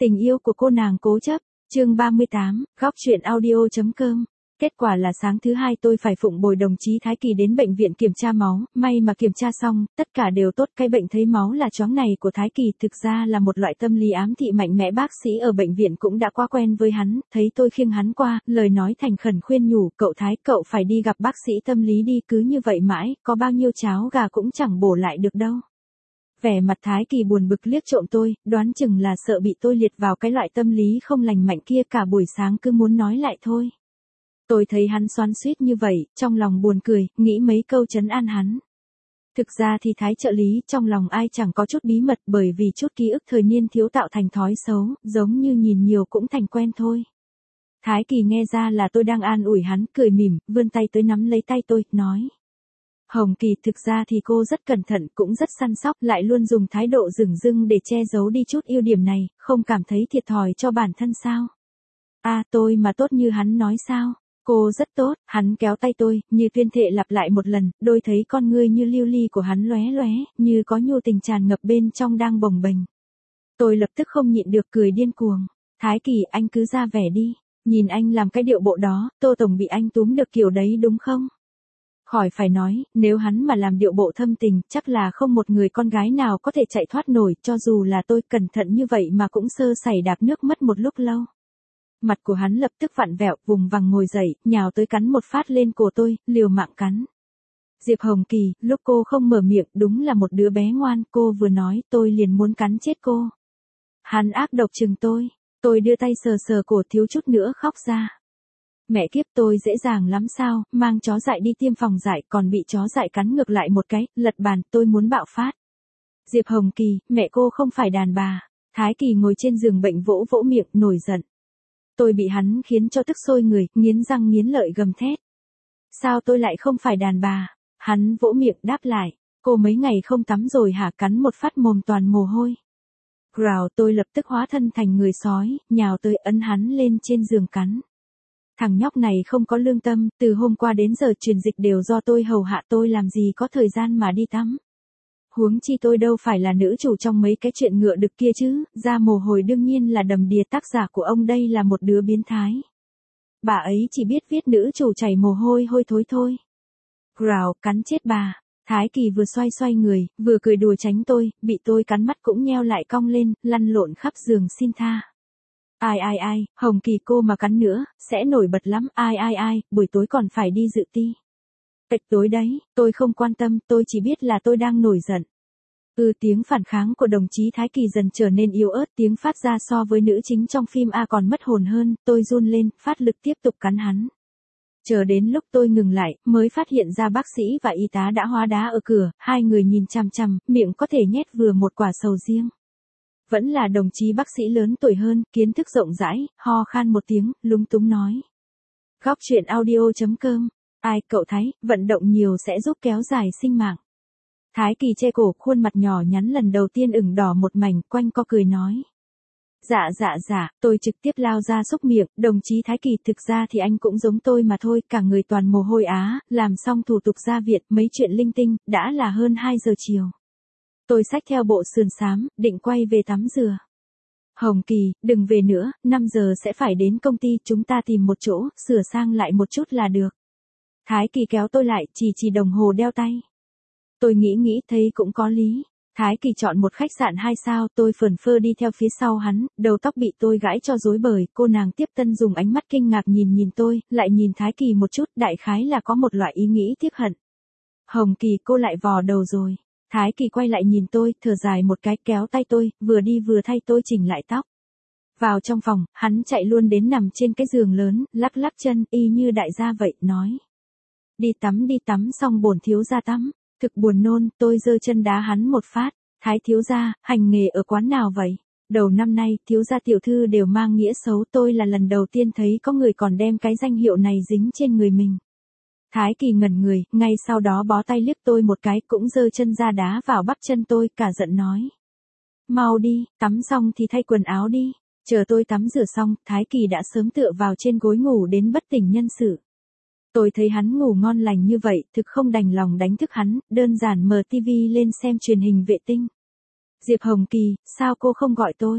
Tình yêu của cô nàng cố chấp, chương 38, góc truyện audio.com. Kết quả là sáng thứ hai tôi phải phụng bồi đồng chí Thái Kỳ đến bệnh viện kiểm tra máu, may mà kiểm tra xong, tất cả đều tốt. Cái bệnh thấy máu là choáng này của Thái Kỳ thực ra là một loại tâm lý ám thị mạnh mẽ. Bác sĩ ở bệnh viện cũng đã quá quen với hắn, thấy tôi khiêng hắn qua, lời nói thành khẩn khuyên nhủ, cậu Thái, cậu phải đi gặp bác sĩ tâm lý đi, cứ như vậy mãi, có bao nhiêu cháo gà cũng chẳng bổ lại được đâu. Vẻ mặt Thái Kỳ buồn bực liếc trộm tôi, đoán chừng là sợ bị tôi liệt vào cái loại tâm lý không lành mạnh kia, cả buổi sáng cứ muốn nói lại thôi. Tôi thấy hắn xoắn xuýt như vậy, trong lòng buồn cười, nghĩ mấy câu trấn an hắn. Thực ra thì Thái trợ lý trong lòng ai chẳng có chút bí mật, bởi vì chút ký ức thời niên thiếu tạo thành thói xấu, giống như nhìn nhiều cũng thành quen thôi. Thái Kỳ nghe ra là tôi đang an ủi hắn, cười mỉm, vươn tay tới nắm lấy tay tôi, nói. Hồng Kỳ, thực ra thì cô rất cẩn thận, cũng rất săn sóc, lại luôn dùng thái độ dửng dưng để che giấu đi chút ưu điểm này, không cảm thấy thiệt thòi cho bản thân sao? Tôi mà tốt như hắn nói sao? Cô rất tốt. Hắn kéo tay tôi, như tuyên thệ lặp lại một lần, đôi thấy con ngươi như lưu ly của hắn lóe lóe, như có nhu tình tràn ngập bên trong đang bồng bềnh. Tôi lập tức không nhịn được cười điên cuồng. Thái Kỳ, anh cứ ra vẻ đi, nhìn anh làm cái điệu bộ đó, Tô Tổng bị anh túm được kiểu đấy đúng không? Khỏi phải nói, nếu hắn mà làm điệu bộ thâm tình, chắc là không một người con gái nào có thể chạy thoát nổi, cho dù là tôi cẩn thận như vậy mà cũng sơ sẩy đạp nước mất một lúc lâu. Mặt của hắn lập tức vặn vẹo, vùng vằng ngồi dậy, nhào tới cắn một phát lên cổ tôi, liều mạng cắn. Diệp Hồng Kỳ, lúc cô không mở miệng, đúng là một đứa bé ngoan, cô vừa nói, tôi liền muốn cắn chết cô. Hắn ác độc chừng tôi đưa tay sờ sờ cổ, thiếu chút nữa khóc ra. Mẹ kiếp, tôi dễ dàng lắm sao, mang chó dại đi tiêm phòng dại, còn bị chó dại cắn ngược lại một cái, lật bàn, tôi muốn bạo phát. Diệp Hồng Kỳ, mẹ cô không phải đàn bà. Thái Kỳ ngồi trên giường bệnh vỗ vỗ miệng, nổi giận. Tôi bị hắn khiến cho tức sôi người, nghiến răng nghiến lợi gầm thét. Sao tôi lại không phải đàn bà? Hắn vỗ miệng đáp lại, cô mấy ngày không tắm rồi hả? Cắn một phát mồm toàn mồ hôi. Rào, tôi lập tức hóa thân thành người sói, nhào tới ấn hắn lên trên giường cắn. Thằng nhóc này không có lương tâm, từ hôm qua đến giờ truyền dịch đều do tôi hầu hạ, tôi làm gì có thời gian mà đi tắm. Huống chi tôi đâu phải là nữ chủ trong mấy cái chuyện ngựa đực kia chứ, ra mồ hôi đương nhiên là đầm đìa. Tác giả của ông đây là một đứa biến thái. Bà ấy chỉ biết viết nữ chủ chảy mồ hôi hôi thối thôi. Rào, cắn chết bà. Thái Kỳ vừa xoay xoay người, vừa cười đùa tránh tôi, bị tôi cắn mắt cũng nheo lại cong lên, lăn lộn khắp giường xin tha. Ai, Hồng Kỳ, cô mà cắn nữa, sẽ nổi bật lắm. Ai, buổi tối còn phải đi dự ti. Tệch tối đấy, tôi không quan tâm, tôi chỉ biết là tôi đang nổi giận. Tiếng phản kháng của đồng chí Thái Kỳ dần trở nên yếu ớt, tiếng phát ra so với nữ chính trong phim còn mất hồn hơn, tôi run lên, phát lực tiếp tục cắn hắn. Chờ đến lúc tôi ngừng lại, mới phát hiện ra bác sĩ và y tá đã hóa đá ở cửa, hai người nhìn chằm chằm, miệng có thể nhét vừa một quả sầu riêng. Vẫn là đồng chí bác sĩ lớn tuổi hơn, kiến thức rộng rãi, ho khan một tiếng, lúng túng nói. Góc truyện audio.com. Cậu Thái, vận động nhiều sẽ giúp kéo dài sinh mạng. Thái Kỳ che cổ, khuôn mặt nhỏ nhắn lần đầu tiên ửng đỏ một mảnh, quanh co cười nói. Dạ, tôi trực tiếp lao ra xúc miệng, đồng chí Thái Kỳ, thực ra thì anh cũng giống tôi mà thôi, cả người toàn mồ hôi làm xong thủ tục ra viện, mấy chuyện linh tinh, đã là hơn 2 giờ chiều. Tôi xách theo bộ sườn xám, định quay về tắm rửa. Hồng Kỳ, đừng về nữa, 5 giờ sẽ phải đến công ty, chúng ta tìm một chỗ, sửa sang lại một chút là được. Thái Kỳ kéo tôi lại, chỉ đồng hồ đeo tay. Tôi nghĩ thấy cũng có lý. Thái Kỳ chọn một khách sạn 2 sao, tôi phờn phơ đi theo phía sau hắn, đầu tóc bị tôi gãi cho rối bời, cô nàng tiếp tân dùng ánh mắt kinh ngạc nhìn tôi, lại nhìn Thái Kỳ một chút, đại khái là có một loại ý nghĩ tiếc hận. Hồng Kỳ, cô lại vò đầu rồi. Thái Kỳ quay lại nhìn tôi, thở dài một cái, kéo tay tôi, vừa đi vừa thay tôi chỉnh lại tóc. Vào trong phòng, hắn chạy luôn đến nằm trên cái giường lớn, lắc lắc chân, y như đại gia vậy, nói. Đi tắm xong bổn thiếu gia tắm. Thực buồn nôn, tôi giơ chân đá hắn một phát. Thái thiếu gia, hành nghề ở quán nào vậy? Đầu năm nay, thiếu gia tiểu thư đều mang nghĩa xấu, tôi là lần đầu tiên thấy có người còn đem cái danh hiệu này dính trên người mình. Thái Kỳ ngẩn người, ngay sau đó bó tay liếc tôi một cái, cũng giơ chân ra đá vào bắp chân tôi, cả giận nói. Mau đi, tắm xong thì thay quần áo đi. Chờ tôi tắm rửa xong, Thái Kỳ đã sớm tựa vào trên gối ngủ đến bất tỉnh nhân sự. Tôi thấy hắn ngủ ngon lành như vậy, thực không đành lòng đánh thức hắn, đơn giản mở tivi lên xem truyền hình vệ tinh. Diệp Hồng Kỳ, sao cô không gọi tôi?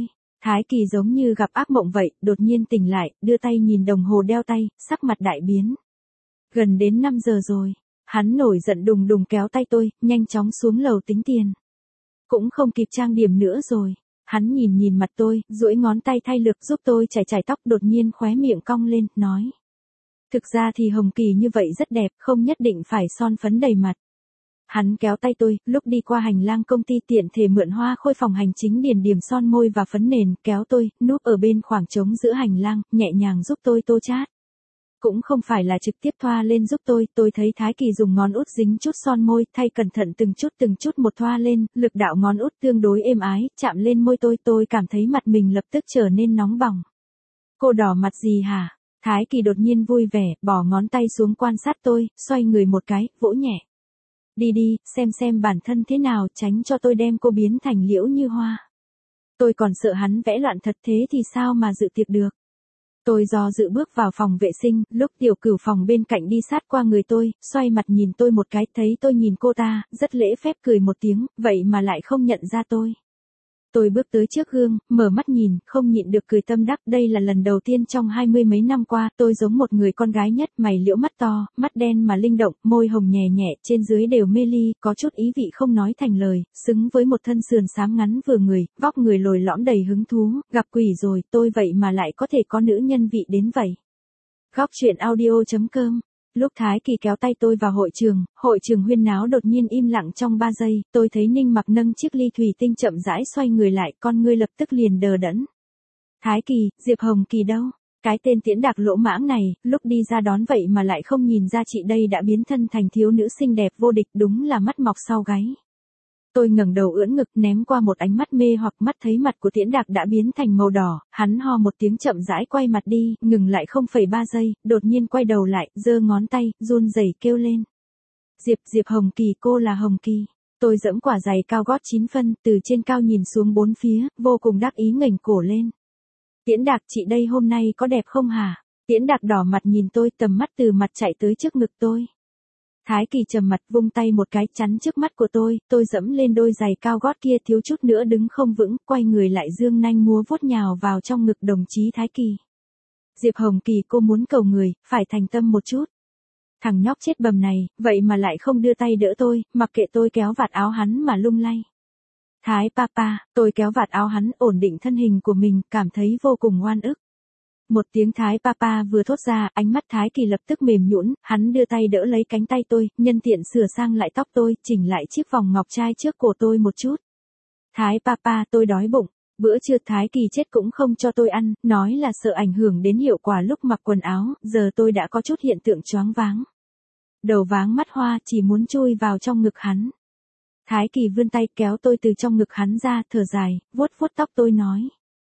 Thái Kỳ giống như gặp ác mộng vậy, đột nhiên tỉnh lại, đưa tay nhìn đồng hồ đeo tay, sắc mặt đại biến. Gần đến 5 giờ rồi. Hắn nổi giận đùng đùng kéo tay tôi, nhanh chóng xuống lầu tính tiền. Cũng không kịp trang điểm nữa rồi. Hắn nhìn nhìn mặt tôi, duỗi ngón tay thay lực giúp tôi chải chải tóc, đột nhiên khóe miệng cong lên, nói. Thực ra thì Hồng Kỳ như vậy rất đẹp, không nhất định phải son phấn đầy mặt. Hắn kéo tay tôi, lúc đi qua hành lang công ty tiện thể mượn Hoa Khôi phòng hành chính điền điểm son môi và phấn nền, kéo tôi, núp ở bên khoảng trống giữa hành lang, nhẹ nhàng giúp tôi tô chát. Cũng không phải là trực tiếp thoa lên giúp tôi thấy Thái Kỳ dùng ngón út dính chút son môi, thay cẩn thận từng chút một thoa lên, lực đạo ngón út tương đối êm ái, chạm lên môi tôi cảm thấy mặt mình lập tức trở nên nóng bỏng. Cô đỏ mặt gì hả? Thái Kỳ đột nhiên vui vẻ, bỏ ngón tay xuống quan sát tôi, xoay người một cái, vỗ nhẹ. Đi đi, xem bản thân thế nào, tránh cho tôi đem cô biến thành Liễu Như Hoa. Tôi còn sợ hắn vẽ loạn thật, thế thì sao mà dự tiệc được. Tôi do dự bước vào phòng vệ sinh, lúc Tiểu Cửu phòng bên cạnh đi sát qua người tôi, xoay mặt nhìn tôi một cái, thấy tôi nhìn cô ta, rất lễ phép cười một tiếng, vậy mà lại không nhận ra tôi. Tôi bước tới trước gương, mở mắt nhìn, không nhịn được cười tâm đắc, đây là lần đầu tiên trong 20 mấy năm qua, tôi giống một người con gái nhất, mày liễu mắt to, mắt đen mà linh động, môi hồng nhẹ nhẹ, trên dưới đều mê ly, có chút ý vị không nói thành lời, xứng với một thân sườn xám ngắn vừa người, vóc người lồi lõm đầy hứng thú, gặp quỷ rồi, tôi vậy mà lại có thể có nữ nhân vị đến vậy. Góc truyện audio.com. Lúc Thái Kỳ kéo tay tôi vào hội trường huyên náo đột nhiên im lặng trong 3 giây, tôi thấy Ninh Mặc nâng chiếc ly thủy tinh chậm rãi xoay người lại, con ngươi lập tức liền đờ đẫn. Thái Kỳ, Diệp Hồng Kỳ đâu? Cái tên tiễn đạc lỗ mãng này, lúc đi ra đón vậy mà lại không nhìn ra chị đây đã biến thân thành thiếu nữ xinh đẹp vô địch, đúng là mắt mọc sau gáy. Tôi ngẩng đầu ưỡn ngực ném qua một ánh mắt mê hoặc, mắt thấy mặt của Tiễn Đạc đã biến thành màu đỏ, hắn ho một tiếng chậm rãi quay mặt đi, ngừng lại 0,3 giây, đột nhiên quay đầu lại, giơ ngón tay, run rẩy kêu lên. Diệp Hồng Kỳ, cô là Hồng Kỳ. Tôi giẫm quả giày cao gót 9 phân, từ trên cao nhìn xuống bốn phía, vô cùng đắc ý ngẩng cổ lên. Tiễn Đạc, chị đây hôm nay có đẹp không hả? Tiễn Đạc đỏ mặt nhìn tôi, tầm mắt từ mặt chạy tới trước ngực tôi. Thái Kỳ trầm mặt vung tay một cái chắn trước mắt của tôi dẫm lên đôi giày cao gót kia thiếu chút nữa đứng không vững, quay người lại dương nanh múa vuốt nhào vào trong ngực đồng chí Thái Kỳ. Diệp Hồng Kỳ, cô muốn cầu người, phải thành tâm một chút. Thằng nhóc chết bầm này, vậy mà lại không đưa tay đỡ tôi, mặc kệ tôi kéo vạt áo hắn mà lung lay. Thái Papa, tôi kéo vạt áo hắn, ổn định thân hình của mình, cảm thấy vô cùng oan ức. Một tiếng Thái Papa vừa thốt ra, ánh mắt Thái Kỳ lập tức mềm nhũn, hắn đưa tay đỡ lấy cánh tay tôi, nhân tiện sửa sang lại tóc tôi, chỉnh lại chiếc vòng ngọc trai trước cổ tôi một chút. Thái Papa, tôi đói bụng. Bữa trưa Thái Kỳ chết cũng không cho tôi ăn, nói là sợ ảnh hưởng đến hiệu quả lúc mặc quần áo, giờ tôi đã có chút hiện tượng choáng váng. Đầu váng mắt hoa, chỉ muốn chui vào trong ngực hắn. Thái Kỳ vươn tay kéo tôi từ trong ngực hắn ra, thở dài, vuốt vuốt tóc tôi nói.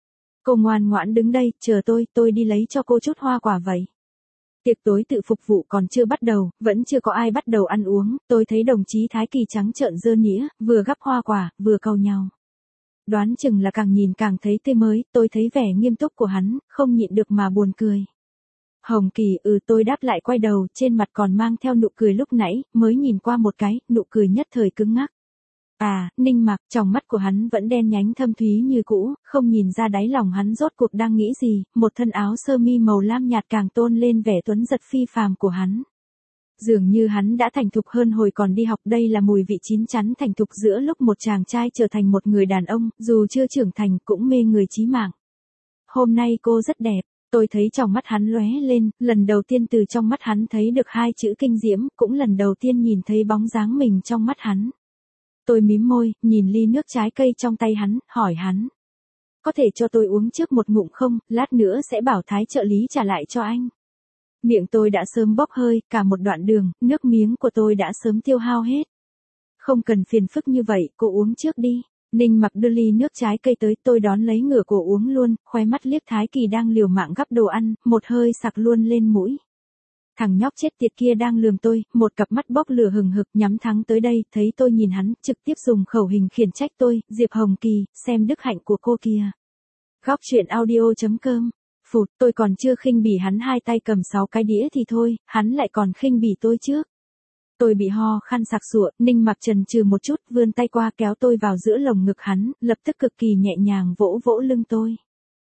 Cô ngoan ngoãn đứng đây, chờ tôi đi lấy cho cô chút hoa quả vậy. Tiệc tối tự phục vụ còn chưa bắt đầu, vẫn chưa có ai bắt đầu ăn uống, tôi thấy đồng chí Thái Kỳ trắng trợn giơ nĩa, vừa gắp hoa quả, vừa cau nhau. Đoán chừng là càng nhìn càng thấy tươi mới, tôi thấy vẻ nghiêm túc của hắn, không nhịn được mà buồn cười. Hồng Kỳ, tôi đáp lại quay đầu, trên mặt còn mang theo nụ cười lúc nãy, mới nhìn qua một cái, nụ cười nhất thời cứng ngắc. À, Ninh Mặc, trong mắt của hắn vẫn đen nhánh thâm thúy như cũ, không nhìn ra đáy lòng hắn rốt cuộc đang nghĩ gì, một thân áo sơ mi màu lam nhạt càng tôn lên vẻ tuấn giật phi phàm của hắn. Dường như hắn đã thành thục hơn hồi còn đi học, đây là mùi vị chín chắn thành thục giữa lúc một chàng trai trở thành một người đàn ông, dù chưa trưởng thành cũng mê người chí mạng. Hôm nay cô rất đẹp, tôi thấy trong mắt hắn lóe lên, lần đầu tiên từ trong mắt hắn thấy được hai chữ kinh diễm, cũng lần đầu tiên nhìn thấy bóng dáng mình trong mắt hắn. Tôi mím môi, nhìn ly nước trái cây trong tay hắn, hỏi hắn. Có thể cho tôi uống trước một ngụm không, lát nữa sẽ bảo Thái trợ lý trả lại cho anh. Miệng tôi đã sớm bốc hơi, cả một đoạn đường, nước miếng của tôi đã sớm tiêu hao hết. Không cần phiền phức như vậy, cô uống trước đi. Ninh Mặc đưa ly nước trái cây tới, tôi đón lấy ngửa cổ uống luôn, khóe mắt liếc Thái Kỳ đang liều mạng gắp đồ ăn, một hơi sặc luôn lên mũi. Thằng nhóc chết tiệt kia đang lườm tôi, một cặp mắt bốc lửa hừng hực nhắm thẳng tới đây, thấy tôi nhìn hắn, trực tiếp dùng khẩu hình khiển trách tôi, Diệp Hồng Kỳ, xem đức hạnh của cô kìa. Góc truyện audio.com. Phụt, tôi còn chưa khinh bỉ hắn hai tay cầm 6 cái đĩa thì thôi, hắn lại còn khinh bỉ tôi trước. Tôi bị ho khan sặc sụa, Ninh Mặc chần chừ một chút, vươn tay qua kéo tôi vào giữa lồng ngực hắn, lập tức cực kỳ nhẹ nhàng vỗ vỗ lưng tôi.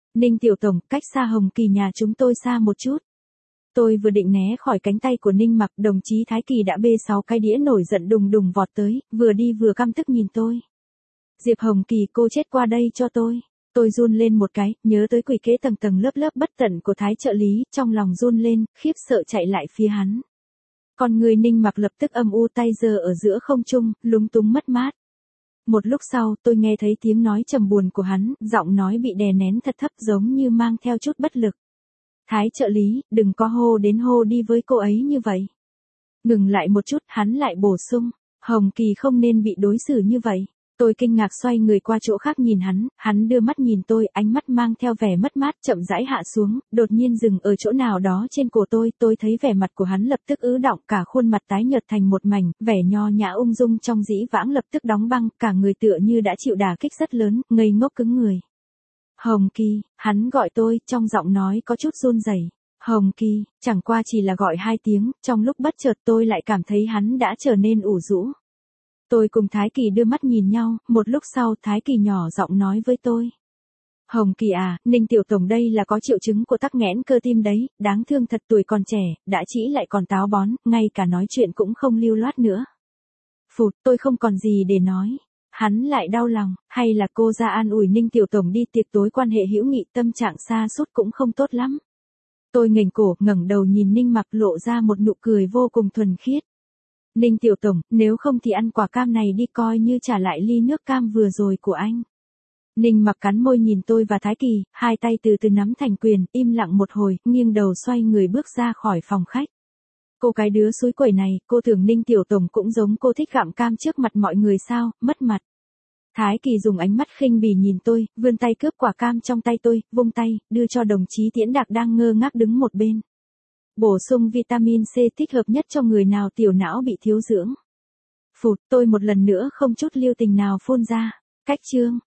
Ninh tiểu tổng, cách xa Hồng Kỳ nhà chúng tôi xa một chút. Tôi vừa định né khỏi cánh tay của Ninh Mặc, đồng chí Thái Kỳ đã bê 6 cái đĩa nổi giận đùng đùng vọt tới, vừa đi vừa căm tức nhìn tôi. Diệp Hồng Kỳ, cô chết qua đây cho tôi. Tôi run lên một cái, nhớ tới quỷ kế tầng tầng lớp lớp bất tận của Thái trợ lý, trong lòng run lên, khiếp sợ chạy lại phía hắn. Con người Ninh Mặc lập tức âm u, tay giơ ở giữa không trung, lúng túng mất mát. Một lúc sau, tôi nghe thấy tiếng nói trầm buồn của hắn, giọng nói bị đè nén thật thấp giống như mang theo chút bất lực. Thái trợ lý, đừng có hô đến hô đi với cô ấy như vậy. Ngừng lại một chút, hắn lại bổ sung, Hồng Kỳ không nên bị đối xử như vậy. Tôi kinh ngạc xoay người qua chỗ khác nhìn hắn đưa mắt nhìn tôi, ánh mắt mang theo vẻ mất mát chậm rãi hạ xuống, đột nhiên dừng ở chỗ nào đó trên cổ tôi thấy vẻ mặt của hắn lập tức ứ đọng, cả khuôn mặt tái nhợt thành một mảnh, vẻ nho nhã ung dung trong dĩ vãng lập tức đóng băng, cả người tựa như đã chịu đả kích rất lớn, ngây ngốc cứng người. Hồng Kỳ, hắn gọi tôi, trong giọng nói có chút run rẩy. Hồng Kỳ, chẳng qua chỉ là gọi 2 tiếng, trong lúc bất chợt tôi lại cảm thấy hắn đã trở nên ủ rũ. Tôi cùng Thái Kỳ đưa mắt nhìn nhau, một lúc sau Thái Kỳ nhỏ giọng nói với tôi. Hồng Kỳ à, Ninh tiểu tổng đây là có triệu chứng của tắc nghẽn cơ tim đấy, đáng thương thật, tuổi còn trẻ, đã trĩ lại còn táo bón, ngay cả nói chuyện cũng không lưu loát nữa. Phụt, tôi không còn gì để nói. Hắn lại đau lòng, hay là cô ra an ủi Ninh tiểu tổng đi, tiệc tối quan hệ hữu nghị, tâm trạng sa sút cũng không tốt lắm. Tôi nghềnh cổ, ngẩng đầu nhìn Ninh Mặc, lộ ra một nụ cười vô cùng thuần khiết. Ninh tiểu tổng, nếu không thì ăn quả cam này đi, coi như trả lại ly nước cam vừa rồi của anh. Ninh Mặc cắn môi nhìn tôi và Thái Kỳ, hai tay từ từ nắm thành quyền, im lặng một hồi, nghiêng đầu xoay người bước ra khỏi phòng khách. Cô cái đứa xúi quẩy này, cô tưởng Ninh tiểu tổng cũng giống cô, thích gặm cam trước mặt mọi người sao, mất mặt. Thái Kỳ dùng ánh mắt khinh bỉ nhìn tôi, vươn tay cướp quả cam trong tay tôi, vung tay, đưa cho đồng chí Tiễn Đạc đang ngơ ngác đứng một bên. Bổ sung vitamin C thích hợp nhất cho người nào tiểu não bị thiếu dưỡng. Phụt, tôi một lần nữa không chút lưu tình nào phun ra. Cách chương.